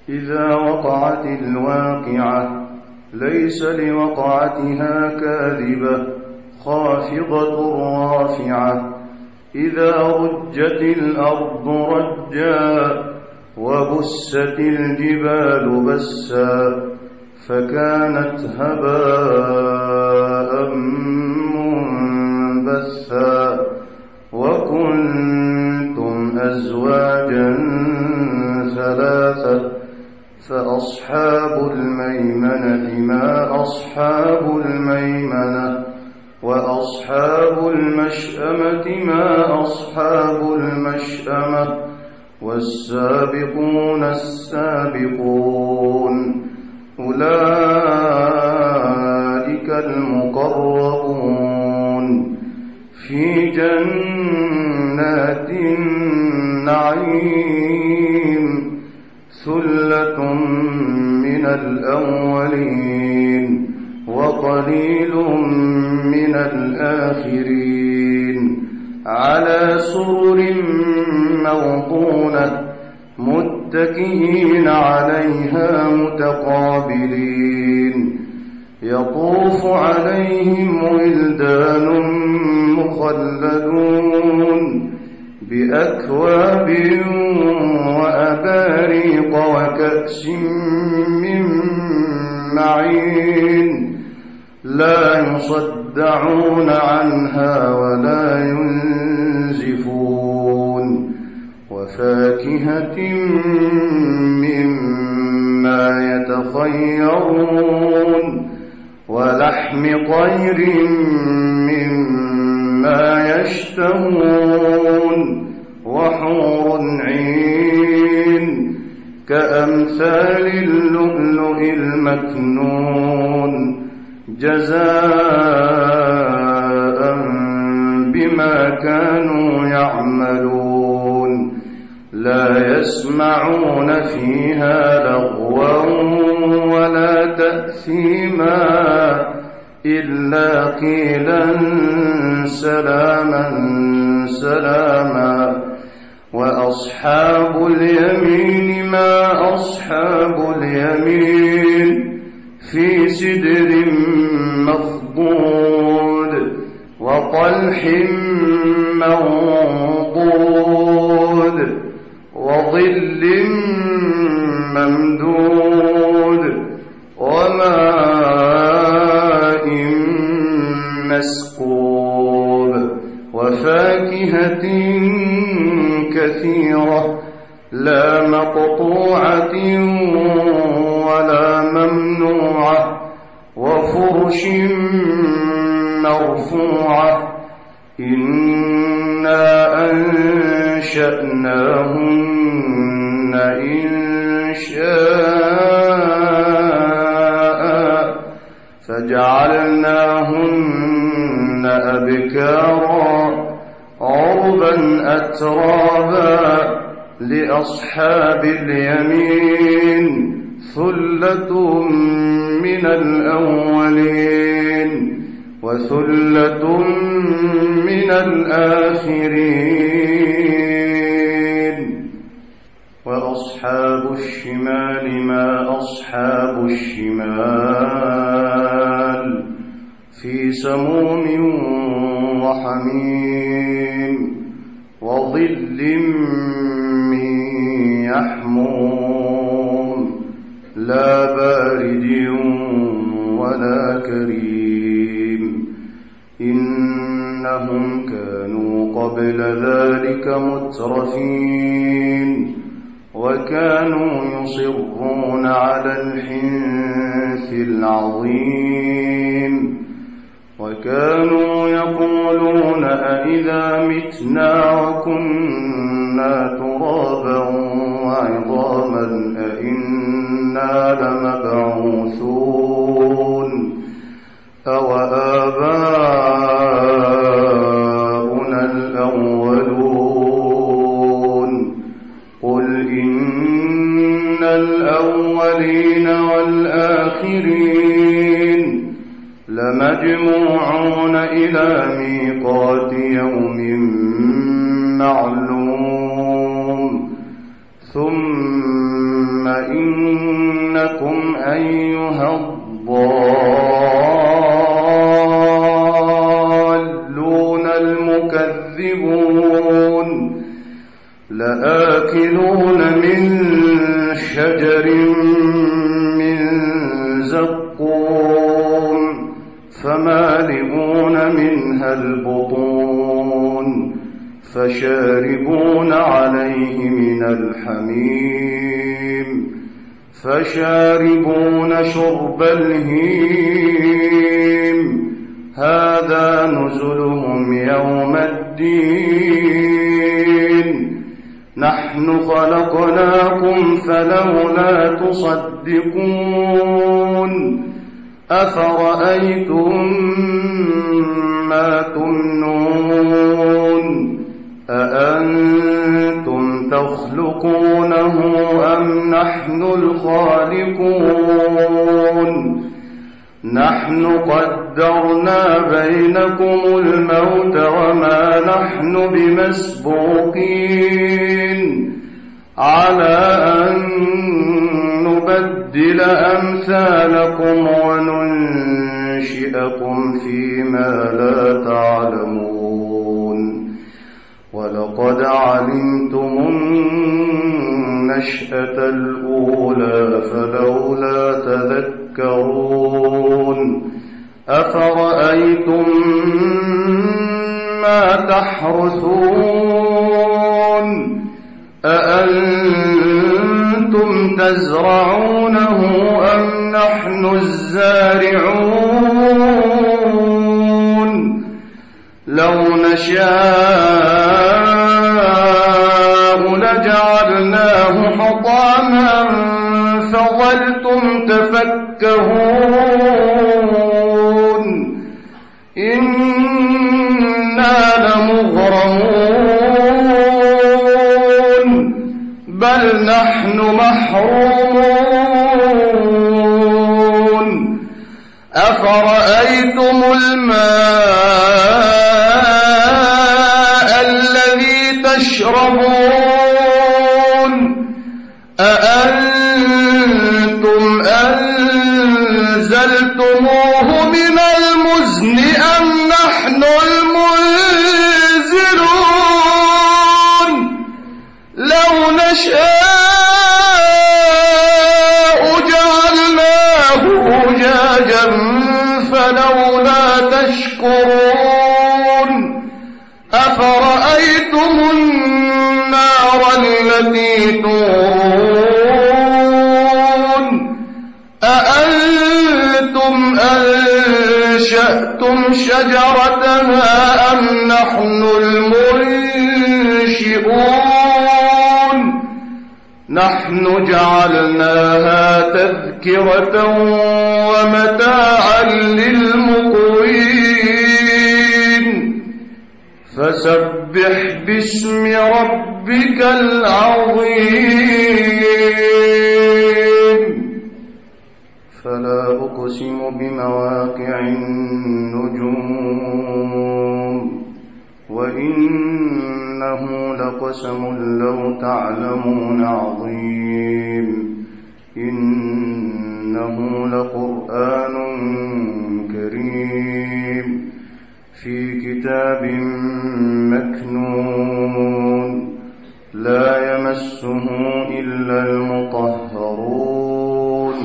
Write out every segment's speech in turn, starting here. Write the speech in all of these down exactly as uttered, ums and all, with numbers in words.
إذا وقعت الواقعة ليس لوقعتها كاذبة خافضة رافعة إذا رجت الأرض رجا وبست الجبال بسا فكانت هباء منبثا وكنتم أزواجا ثلاثة فأصحاب الميمنة ما أصحاب الميمنة وأصحاب المشأمة ما أصحاب المشأمة والسابقون السابقون أولئك المقربون في جنات النعيم ثلة من الأولين وقليل من الآخرين على سرر موضونة متكئين عليها متقابلين يطوف عليهم ولدان مخلدون بأكواب وأباريق وكأس من معين لا يصدعون عنها ولا ينزفون وفاكهة مما يتخيرون ولحم طير مما يشتهون وحور عين كأمثال اللؤلؤ المكنون جزاء بما كانوا يعملون لا يسمعون فيها لغوا ولا تأثيما إلا قيلا سلاما سلاما وأصحاب اليمين ما أصحاب اليمين في سدر مخضود وطلح منضود وظل ممدود وماء مسكوب وفاكهة كثيرة لا مقطوعة ولا ممنوعة وفرش مرفوعة إنا أنشأناهن إنشاء فجعلناهن أبكارا عربا أترابا لأصحاب اليمين ثلة من الأولين وثلة من الآخرين وأصحاب الشمال ما أصحاب الشمال في سموم وحميم وظل من يحموم لا بارد ولا كريم إنهم كانوا قبل ذلك مترفين وكانوا يصرون على الحنث العظيم وكانوا يقولون أئذا متنا وكنا ترابا وعظاما أئنا لمبعوثون أوآباؤنا الأولون قل إن الأولين والآخرين لمجموعون إلى ميقات يوم معلوم ثم إنكم أيها الضالون المكذبون لآكلون من شجر من زقوم فمالئون منها البطون فشاربون عليه من الحميم فشاربون شرب الهيم هذا نزلهم يوم الدين نحن خلقناكم فلولا تصدقون أفرأيتم ما تمنون أأنتم تخلقونه أم نحن الخالقون نحن قدرنا بينكم الموت وما نحن بمسبوقين على أن نبدل أمثالكم وننشئكم فيما لا تعلمون ولقد علمتم النشأة الأولى فلولا تذكرون أفرأيتم ما تحرثون أأنتم تزرعونه أم نحن الزارعون لو نشاء لجعلناه حطاما فظلتم تفكهون إنا لمغرمون بل نحن محرومون أفرأيتم الماء الذي تشربون أأنتم أنزلتموه من المزن أم نحن المنزلون لو نشاء جعلناه أجاجا فلولا تشكرون أفرأيتم النار التي تورون أأنتم أنشأتم شجرتها أم نحن المنشئون نحن جعلناها تذكرة ومتاعا للمقوين فسبح باسم ربك العظيم فلا أقسم بمواقع النجوم وإنه لقسم لو تعلمون عظيم إنه لقرآن كريم في كتاب مكنون لا يمسه إلا المطهرون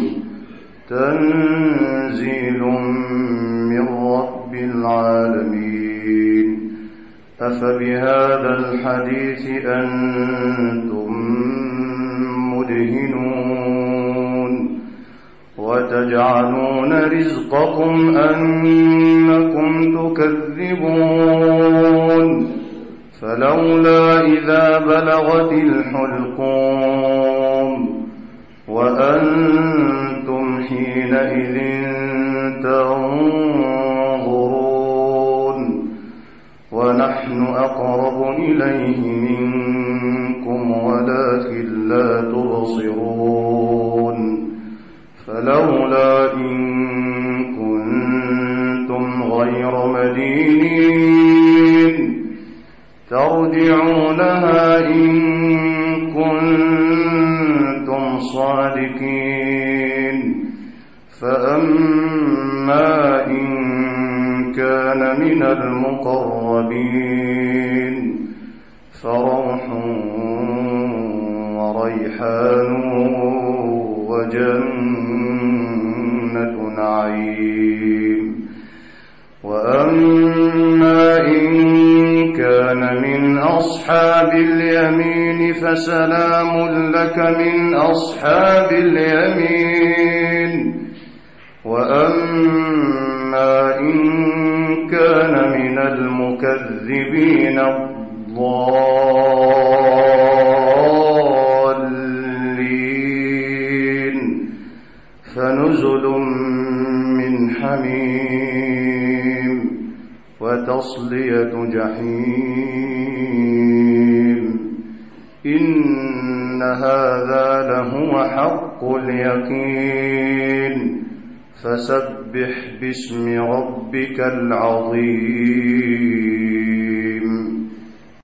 تنزيل من رب العالمين أفبهذا الحديث أنتم مدهنون وتجعلون رزقكم أنكم تكذبون فلولا إذا بلغت الحلقوم وأنتم حينئذ تنظرون ونحن أقرب إليه منكم ولكن لا تبصرون فلولا إن كنتم غير مدينين ترجعونها إن كنتم صادقين فأما إن كان من المقربين فروح وريحان وجنة نعيم وأما إن كان من أصحاب اليمين فسلام لك من أصحاب اليمين وأما إن كان من المكذبين الضالين فنزل من حميم وتصلية جحيم إن هذا لهو حق اليقين فسبح باسم ربك العظيم